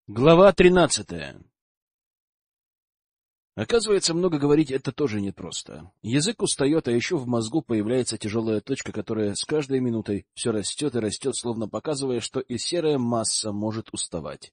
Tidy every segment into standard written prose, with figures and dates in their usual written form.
Глава 13. Оказывается, много говорить — это тоже непросто. Язык устает, а еще в мозгу появляется тяжелая точка, которая с каждой минутой все растет и растет, словно показывая, что и серая масса может уставать.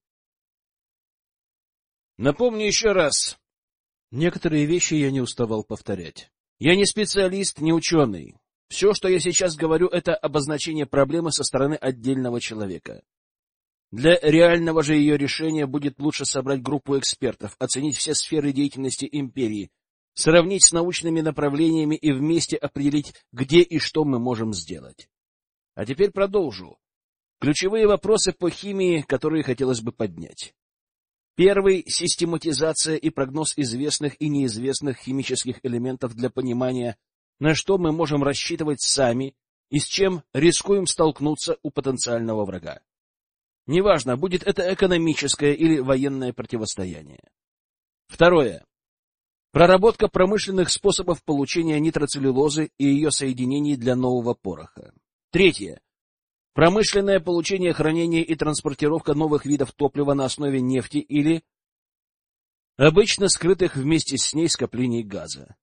Напомню еще раз. Некоторые вещи я не уставал повторять. Я не специалист, не ученый. Все, что я сейчас говорю, это обозначение проблемы со стороны отдельного человека. Для реального же ее решения будет лучше собрать группу экспертов, оценить все сферы деятельности империи, сравнить с научными направлениями и вместе определить, где и что мы можем сделать. А теперь продолжу. Ключевые вопросы по химии, которые хотелось бы поднять. Первый — систематизация и прогноз известных и неизвестных химических элементов для понимания, на что мы можем рассчитывать сами и с чем рискуем столкнуться у потенциального врага. Неважно, будет это экономическое или военное противостояние. Второе. Проработка промышленных способов получения нитроцеллюлозы и ее соединений для нового пороха. Третье. Промышленное получение, хранение и транспортировка новых видов топлива на основе нефти или обычно скрытых вместе с ней скоплений газа.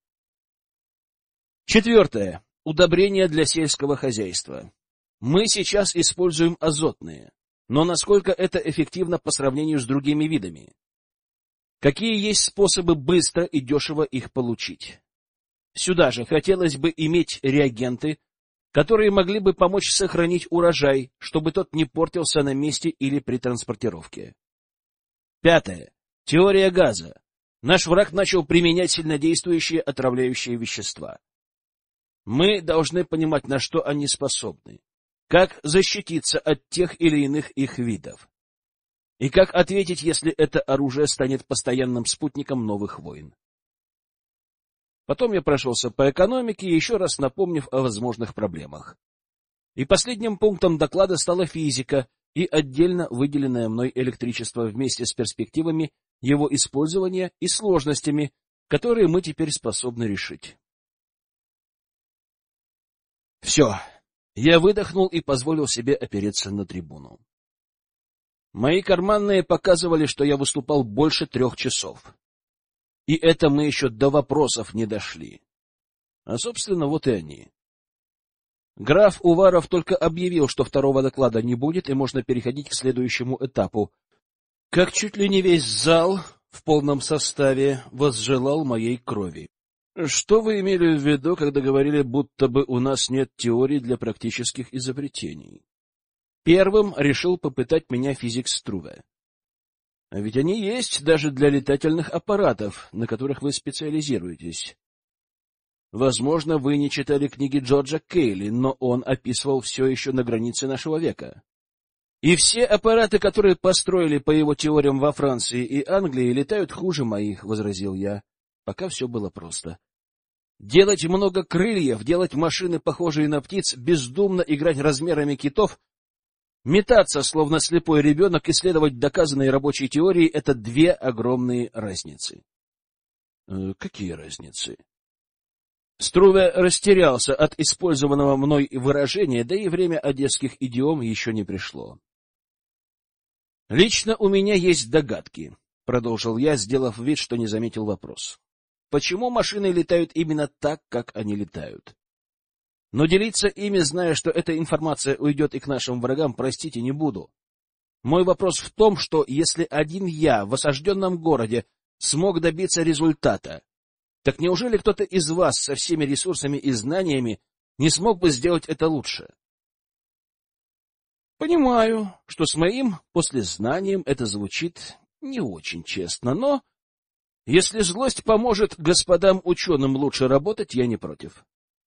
Четвертое. Удобрения для сельского хозяйства. Мы сейчас используем азотные. Но насколько это эффективно по сравнению с другими видами? Какие есть способы быстро и дешево их получить? Сюда же хотелось бы иметь реагенты, которые могли бы помочь сохранить урожай, чтобы тот не портился на месте или при транспортировке. Пятое. Теория газа. Наш враг начал применять сильнодействующие отравляющие вещества. Мы должны понимать, на что они способны. Как защититься от тех или иных их видов? И как ответить, если это оружие станет постоянным спутником новых войн? Потом я прошелся по экономике, еще раз напомнив о возможных проблемах. И последним пунктом доклада стала физика и отдельно выделенное мной электричество вместе с перспективами его использования и сложностями, которые мы теперь способны решить. Все. Я выдохнул и позволил себе опереться на трибуну. Мои карманные показывали, что я выступал больше 3 часов. И это мы еще до вопросов не дошли. А, собственно, вот и они. Граф Уваров только объявил, что второго доклада не будет, и можно переходить к следующему этапу. Как чуть ли не весь зал в полном составе возжелал моей крови. Что вы имели в виду, когда говорили, будто бы у нас нет теорий для практических изобретений? Первым решил попытать меня физик Струве. А ведь они есть даже для летательных аппаратов, на которых вы специализируетесь. Возможно, вы не читали книги Джорджа Кейли, но он описывал все еще на границе нашего века. И все аппараты, которые построили по его теориям во Франции и Англии, летают хуже моих, — возразил я. Пока все было просто. Делать много крыльев, делать машины, похожие на птиц, бездумно играть размерами китов, метаться, словно слепой ребенок, исследовать доказанные рабочие теории — это 2 огромные разницы. Какие разницы? Струве растерялся от использованного мной выражения, да и время одесских идиом еще не пришло. Лично у меня есть догадки, — продолжил я, сделав вид, что не заметил вопрос. Почему машины летают именно так, как они летают? Но делиться ими, зная, что эта информация уйдет и к нашим врагам, простите, не буду. Мой вопрос в том, что если один я в осажденном городе смог добиться результата, так неужели кто-то из вас со всеми ресурсами и знаниями не смог бы сделать это лучше? Понимаю, что с моим послезнанием это звучит не очень честно, но если злость поможет господам ученым лучше работать, я не против.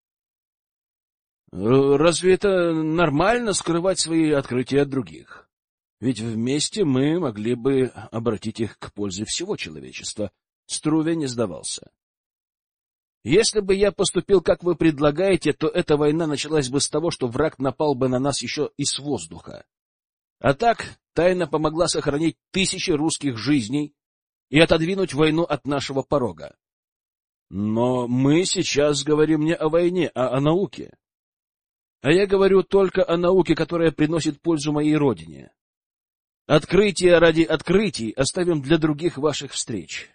Разве это нормально скрывать свои открытия от других? Ведь вместе мы могли бы обратить их к пользе всего человечества. Струве не сдавался. Если бы я поступил, как вы предлагаете, то эта война началась бы с того, что враг напал бы на нас еще и с воздуха. А так тайна помогла сохранить 1000 русских жизней и отодвинуть войну от нашего порога. Но мы сейчас говорим не о войне, а о науке. А я говорю только о науке, которая приносит пользу моей родине. Открытие ради открытий оставим для других ваших встреч.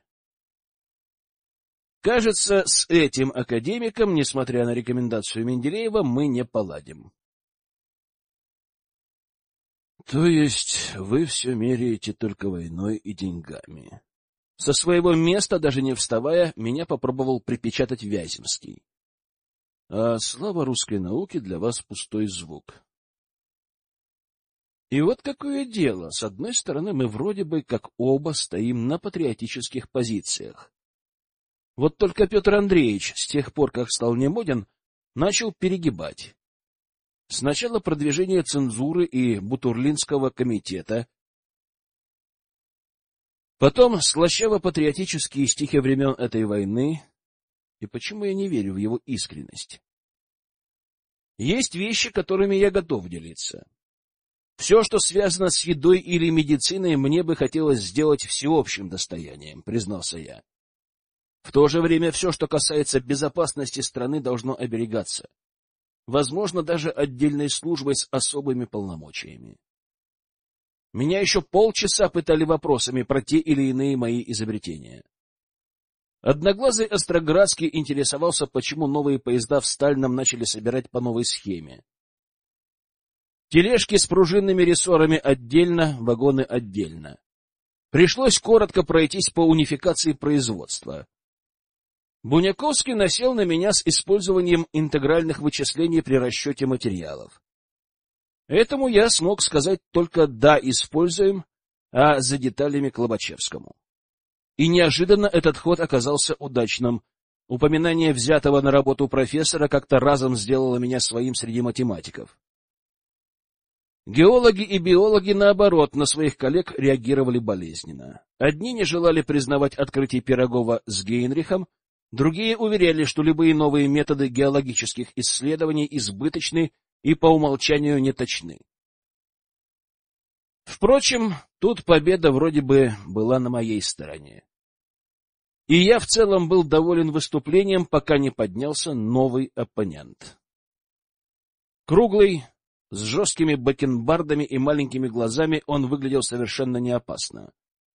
Кажется, с этим академиком, несмотря на рекомендацию Менделеева, мы не поладим. То есть вы все меряете только войной и деньгами? Со своего места, даже не вставая, меня попробовал припечатать Вяземский. А слава русской науке для вас пустой звук. И вот какое дело. С одной стороны, мы вроде бы как оба стоим на патриотических позициях. Вот только Петр Андреевич, с тех пор, как стал немоден, начал перегибать. Сначала продвижение цензуры и Бутурлинского комитета, потом слащаво-патриотические стихи времен этой войны. И почему я не верю в его искренность? Есть вещи, которыми я готов делиться. Все, что связано с едой или медициной, мне бы хотелось сделать всеобщим достоянием, признался я. В то же время все, что касается безопасности страны, должно оберегаться. Возможно, даже отдельной службой с особыми полномочиями. Меня еще полчаса пытали вопросами про те или иные мои изобретения. Одноглазый Остроградский интересовался, почему новые поезда в Стальном начали собирать по новой схеме. Тележки с пружинными рессорами отдельно, вагоны отдельно. Пришлось коротко пройтись по унификации производства. Буняковский насел на меня с использованием интегральных вычислений при расчете материалов. Этому я смог сказать только «да, используем», а за деталями к Лобачевскому. И неожиданно этот ход оказался удачным. Упоминание взятого на работу профессора как-то разом сделало меня своим среди математиков. Геологи и биологи, наоборот, на своих коллег реагировали болезненно. Одни не желали признавать открытие Пирогова с Гейнрихом, другие уверяли, что любые новые методы геологических исследований избыточны и по умолчанию неточны. Впрочем, тут победа вроде бы была на моей стороне. И я в целом был доволен выступлением, пока не поднялся новый оппонент. Круглый, с жесткими бакенбардами и маленькими глазами, он выглядел совершенно неопасно.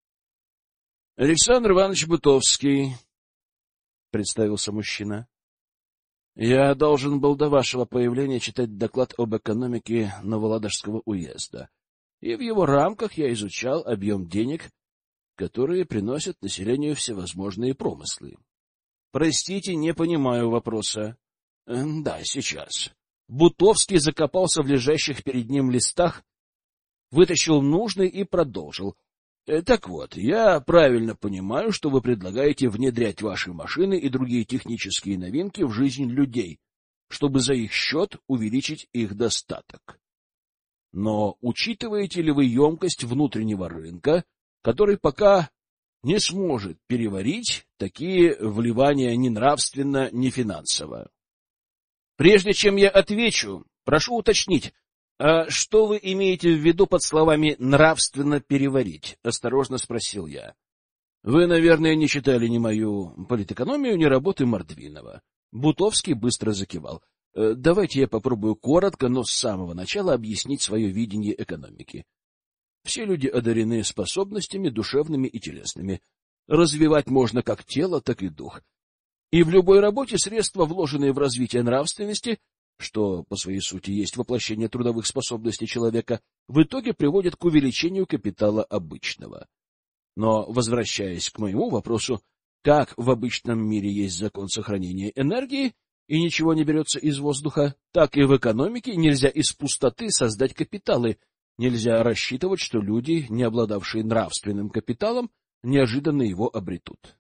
— Александр Иванович Бутовский, — представился мужчина. — Я должен был до вашего появления читать доклад об экономике Новоладожского уезда, и в его рамках я изучал объем денег, которые приносят населению всевозможные промыслы. Простите, не понимаю вопроса. Да, сейчас. Бутовский закопался в лежащих перед ним листах, вытащил нужный и продолжил. Так вот, я правильно понимаю, что вы предлагаете внедрять ваши машины и другие технические новинки в жизнь людей, чтобы за их счет увеличить их достаток. Но учитываете ли вы емкость внутреннего рынка, который пока не сможет переварить такие вливания ни нравственно, ни финансово? Прежде чем я отвечу, прошу уточнить, а что вы имеете в виду под словами «нравственно переварить»? — осторожно спросил я. Вы, наверное, не читали ни мою политэкономию, ни работы Мордвинова. Бутовский быстро закивал. Давайте я попробую коротко, но с самого начала объяснить свое видение экономики. Все люди одарены способностями душевными и телесными. Развивать можно как тело, так и дух. И в любой работе средства, вложенные в развитие нравственности, что по своей сути есть воплощение трудовых способностей человека, в итоге приводят к увеличению капитала обычного. Но, возвращаясь к моему вопросу, как в обычном мире есть закон сохранения энергии, и ничего не берется из воздуха, так и в экономике нельзя из пустоты создать капиталы, нельзя рассчитывать, что люди, не обладавшие нравственным капиталом, неожиданно его обретут.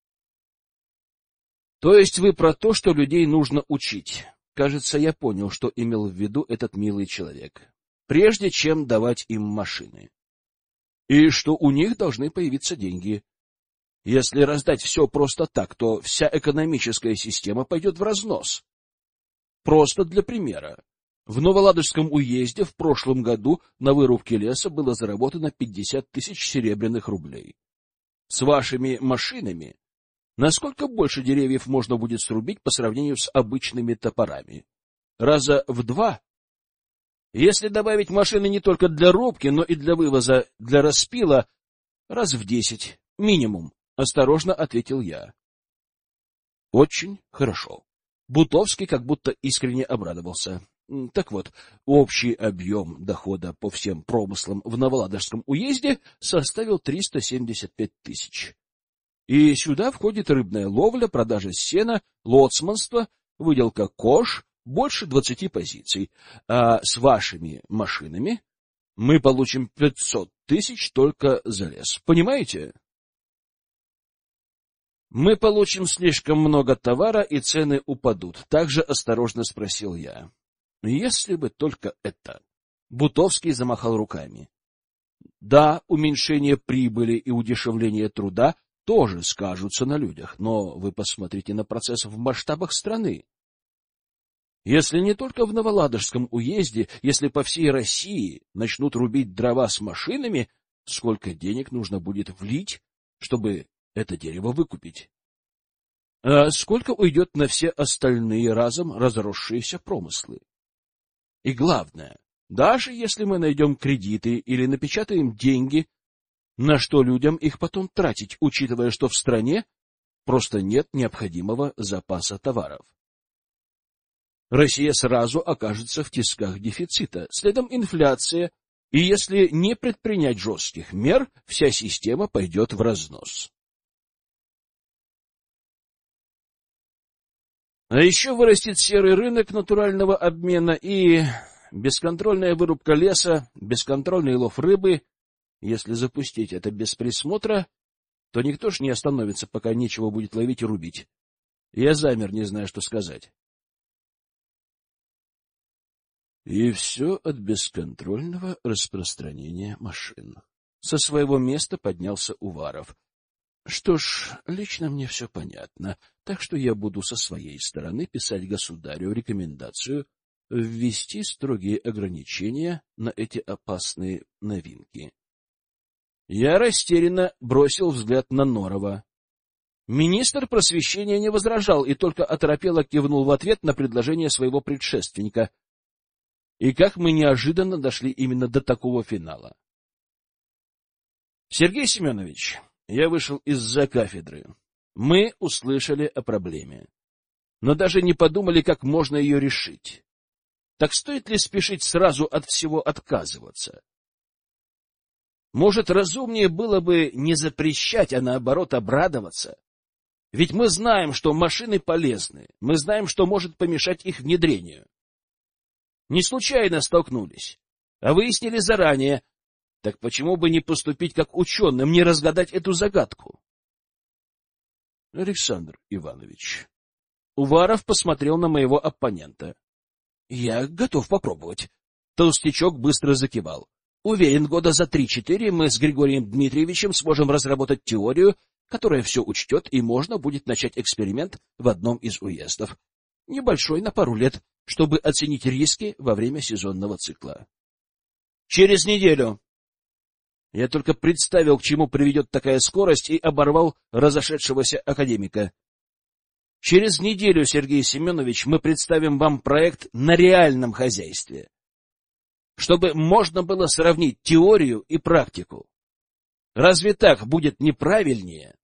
То есть вы про то, что людей нужно учить. Кажется, я понял, что имел в виду этот милый человек, прежде чем давать им машины. И что у них должны появиться деньги. Если раздать все просто так, то вся экономическая система пойдет в разнос. Просто для примера. В Новоладожском уезде в прошлом году на вырубке леса было заработано 50 тысяч серебряных рублей. С вашими машинами насколько больше деревьев можно будет срубить по сравнению с обычными топорами? Раза в 2? Если добавить машины не только для рубки, но и для вывоза, для распила, раз в 10 минимум, — осторожно ответил я. Очень хорошо. Бутовский как будто искренне обрадовался. Так вот, общий объем дохода по всем промыслам в Новоладожском уезде составил 375 тысяч. И сюда входит рыбная ловля, продажа сена, лоцманство, выделка кож, больше 20 позиций. А с вашими машинами мы получим 500 тысяч только за лес. Понимаете? Мы получим слишком много товара, и цены упадут. Также осторожно спросил я. Если бы только это. Бутовский замахал руками. Да, уменьшение прибыли и удешевление труда тоже скажутся на людях, но вы посмотрите на процесс в масштабах страны. Если не только в Новоладожском уезде, если по всей России начнут рубить дрова с машинами, сколько денег нужно будет влить, чтобы это дерево выкупить? А сколько уйдет на все остальные разом разросшиеся промыслы? И главное, даже если мы найдем кредиты или напечатаем деньги, на что людям их потом тратить, учитывая, что в стране просто нет необходимого запаса товаров? Россия сразу окажется в тисках дефицита, следом инфляция, и если не предпринять жестких мер, вся система пойдет в разнос. А еще вырастет серый рынок натурального обмена и бесконтрольная вырубка леса, бесконтрольный лов рыбы. Если запустить это без присмотра, то никто ж не остановится, пока нечего будет ловить и рубить. Я замер, не зная, что сказать. И все от бесконтрольного распространения машин. Со своего места поднялся Уваров. Что ж, лично мне все понятно, так что я буду со своей стороны писать государю рекомендацию ввести строгие ограничения на эти опасные новинки. Я растерянно бросил взгляд на Норова. Министр просвещения не возражал и только оторопело кивнул в ответ на предложение своего предшественника. И как мы неожиданно дошли именно до такого финала. Сергей Семенович, я вышел из-за кафедры. Мы услышали о проблеме, но даже не подумали, как можно ее решить. Так стоит ли спешить сразу от всего отказываться? Может, разумнее было бы не запрещать, а наоборот обрадоваться? Ведь мы знаем, что машины полезны, мы знаем, что может помешать их внедрению. Не случайно столкнулись, а выяснили заранее. Так почему бы не поступить как ученым, не разгадать эту загадку? Александр Иванович. Уваров посмотрел на моего оппонента. Я готов попробовать. Толстячок быстро закивал. Уверен, года за 3-4 мы с Григорием Дмитриевичем сможем разработать теорию, которая все учтет, и можно будет начать эксперимент в одном из уездов. Небольшой, на пару лет, чтобы оценить риски во время сезонного цикла. Через неделю. Я только представил, к чему приведет такая скорость, и оборвал разошедшегося академика. Через неделю, Сергей Семенович, мы представим вам проект на реальном хозяйстве, чтобы можно было сравнить теорию и практику. Разве так будет неправильнее?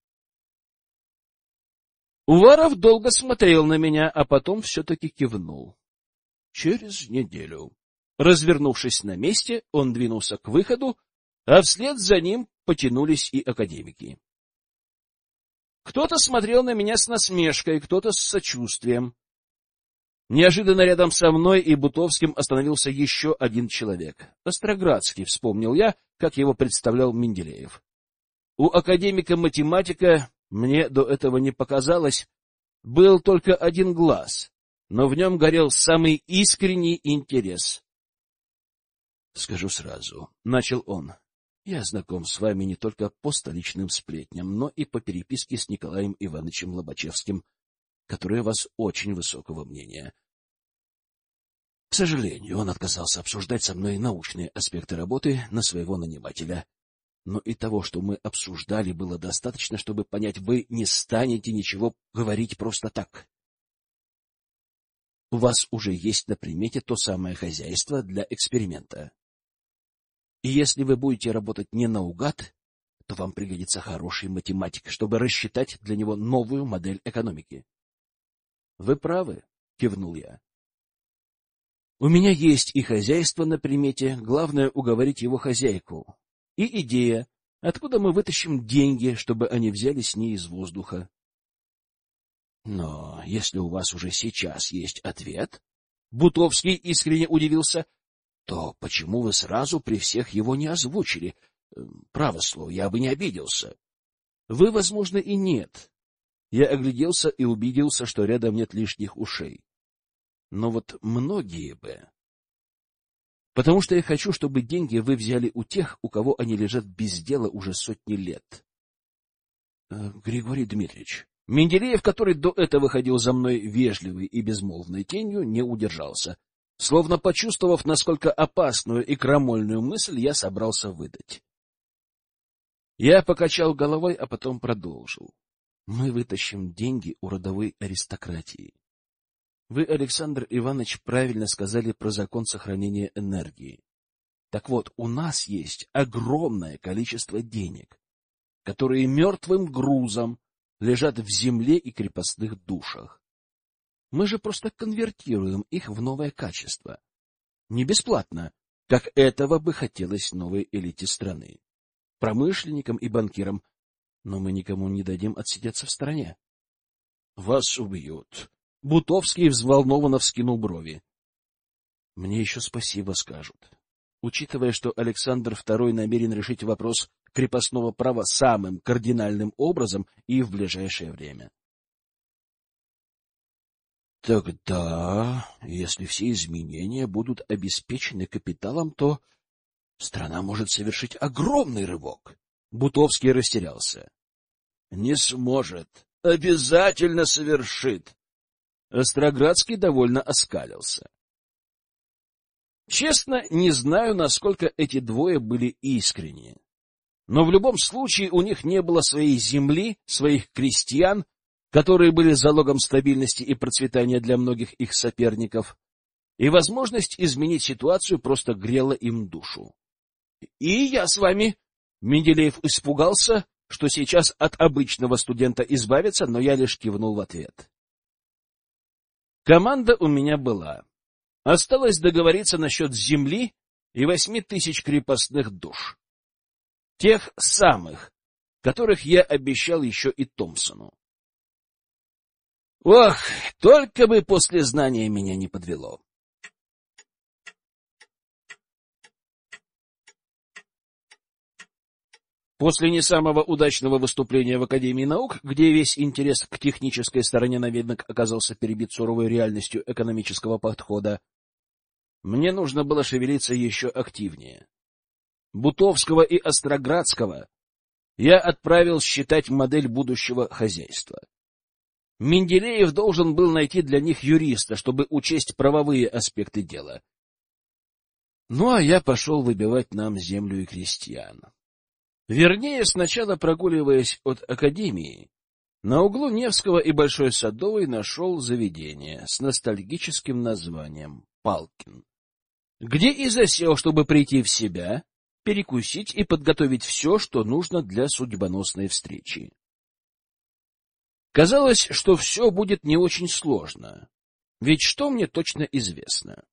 Уваров долго смотрел на меня, а потом все-таки кивнул. Через неделю. Развернувшись на месте, он двинулся к выходу, а вслед за ним потянулись и академики. Кто-то смотрел на меня с насмешкой, кто-то с сочувствием. Неожиданно рядом со мной и Бутовским остановился еще один человек. Остроградский, вспомнил я, как его представлял Менделеев. У академика-математика, мне до этого не показалось, был только один глаз, но в нем горел самый искренний интерес. — Скажу сразу, — начал он, — я знаком с вами не только по столичным сплетням, но и по переписке с Николаем Ивановичем Лобачевским, который о вас очень высокого мнения. К сожалению, он отказался обсуждать со мной научные аспекты работы на своего нанимателя. Но и того, что мы обсуждали, было достаточно, чтобы понять, вы не станете ничего говорить просто так. у вас уже есть на примете то самое хозяйство для эксперимента. И если вы будете работать не наугад, то вам пригодится хороший математик, чтобы рассчитать для него новую модель экономики. — Вы правы, — кивнул я. — У меня есть и хозяйство на примете, главное — уговорить его хозяйку. И идея, откуда мы вытащим деньги, чтобы они взялись не из воздуха. Но если у вас уже сейчас есть ответ, Бутовский искренне удивился, то почему вы сразу при всех его не озвучили? Право слово, я бы не обиделся. Вы, возможно, и нет. Я огляделся и убедился, что рядом нет лишних ушей. Но вот многие бы. Потому что я хочу, чтобы деньги вы взяли у тех, у кого они лежат без дела уже сотни лет. Григорий Дмитриевич, Менделеев, который до этого ходил за мной вежливой и безмолвной тенью, не удержался. Словно почувствовав, насколько опасную и крамольную мысль я собрался выдать. Я покачал головой, а потом продолжил. Мы вытащим деньги у родовой аристократии. Вы, Александр Иванович, правильно сказали про закон сохранения энергии. Так вот, у нас есть огромное количество денег, которые мертвым грузом лежат в земле и крепостных душах. Мы же просто конвертируем их в новое качество. Не бесплатно, как этого бы хотелось новой элите страны, промышленникам и банкирам, но мы никому не дадим отсидеться в стороне. — Вас убьют. Бутовский взволнованно вскинул брови. — Мне еще спасибо скажут. Учитывая, что Александр II намерен решить вопрос крепостного права самым кардинальным образом и в ближайшее время. Тогда, если все изменения будут обеспечены капиталом, то страна может совершить огромный рывок. Бутовский растерялся. — Не сможет. Обязательно совершит. Остроградский довольно оскалился. Честно, не знаю, насколько эти двое были искренни. Но в любом случае у них не было своей земли, своих крестьян, которые были залогом стабильности и процветания для многих их соперников, и возможность изменить ситуацию просто грела им душу. — И я с вами. Менделеев испугался, что сейчас от обычного студента избавится, но я лишь кивнул в ответ. Команда у меня была. Осталось договориться насчет земли и 8000 крепостных душ. Тех самых, которых я обещал еще и Томпсону. Ох, только бы после знания меня не подвело. После не самого удачного выступления в Академии наук, где весь интерес к технической стороне новинок оказался перебит суровой реальностью экономического подхода, мне нужно было шевелиться еще активнее. Бутовского и Остроградского я отправил считать модель будущего хозяйства. Менделеев должен был найти для них юриста, чтобы учесть правовые аспекты дела. Ну, а я пошел выбивать нам землю и крестьян. Вернее, сначала, прогуливаясь от Академии, на углу Невского и Большой Садовой нашел заведение с ностальгическим названием «Палкин», где и засел, чтобы прийти в себя, перекусить и подготовить все, что нужно для судьбоносной встречи. Казалось, что все будет не очень сложно, ведь что мне точно известно?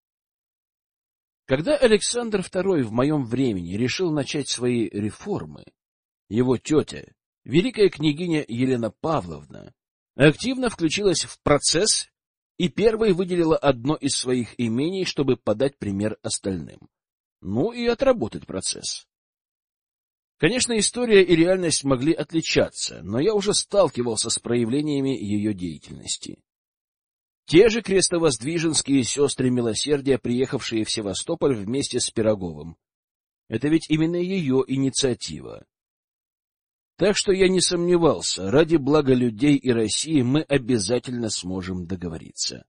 Когда Александр II в моем времени решил начать свои реформы, его тетя, великая княгиня Елена Павловна, активно включилась в процесс и первой выделила одно из своих имений, чтобы подать пример остальным. Ну и отработать процесс. Конечно, история и реальность могли отличаться, но я уже сталкивался с проявлениями ее деятельности. Те же крестовоздвиженские сестры милосердия, приехавшие в Севастополь вместе с Пироговым. Это ведь именно ее инициатива. Так что я не сомневался, ради блага людей и России мы обязательно сможем договориться.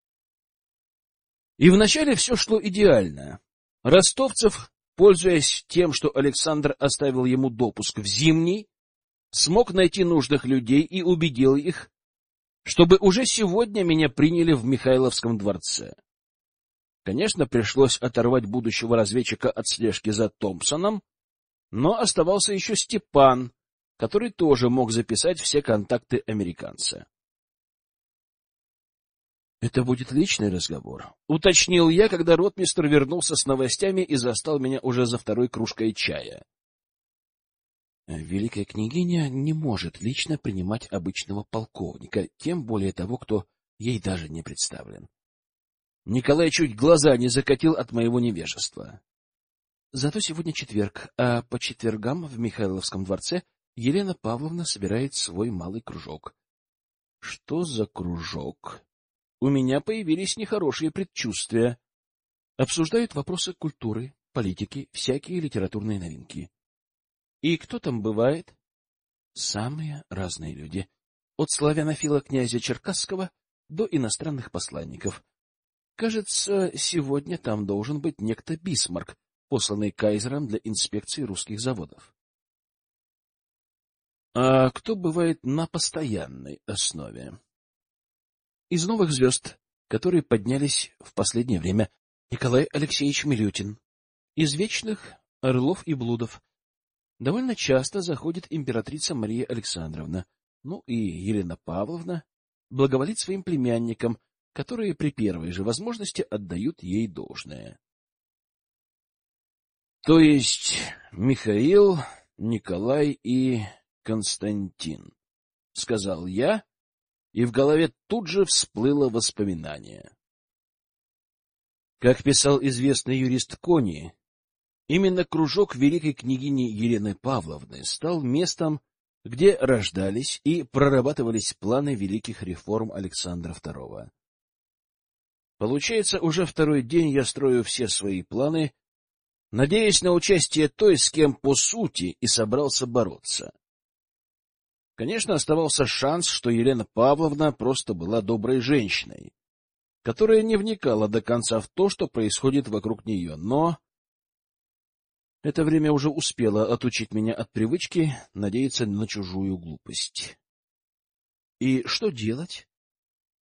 И вначале все шло идеально. Ростовцев, пользуясь тем, что Александр оставил ему допуск в Зимний, смог найти нужных людей и убедил их, чтобы уже сегодня меня приняли в Михайловском дворце. Конечно, пришлось оторвать будущего разведчика от слежки за Томпсоном, но оставался еще Степан, который тоже мог записать все контакты американца. — Это будет личный разговор, — уточнил я, когда ротмистр вернулся с новостями и застал меня уже за второй кружкой чая. Великая княгиня не может лично принимать обычного полковника, тем более того, кто ей даже не представлен. Николай чуть глаза не закатил от моего невежества. Зато сегодня четверг, а по четвергам в Михайловском дворце Елена Павловна собирает свой малый кружок. Что за кружок? У меня появились нехорошие предчувствия. Обсуждают вопросы культуры, политики, всякие литературные новинки. И кто там бывает? Самые разные люди. От славянофила князя Черкасского до иностранных посланников. Кажется, сегодня там должен быть некто Бисмарк, посланный кайзером для инспекции русских заводов. А кто бывает на постоянной основе? Из новых звезд, которые поднялись в последнее время, Николай Алексеевич Милютин. Из вечных — Орлов и Блудов. Довольно часто заходит императрица Мария Александровна, ну и Елена Павловна благоволит своим племянникам, которые при первой же возможности отдают ей должное. То есть Михаил, Николай и Константин, — сказал я, и в голове тут же всплыло воспоминание. Как писал известный юрист Кони, именно кружок великой княгини Елены Павловны стал местом, где рождались и прорабатывались планы великих реформ Александра II. Получается, уже второй день я строю все свои планы, надеясь на участие той, с кем по сути и собрался бороться. Конечно, оставался шанс, что Елена Павловна просто была доброй женщиной, которая не вникала до конца в то, что происходит вокруг нее, но это время уже успело отучить меня от привычки надеяться на чужую глупость. И что делать?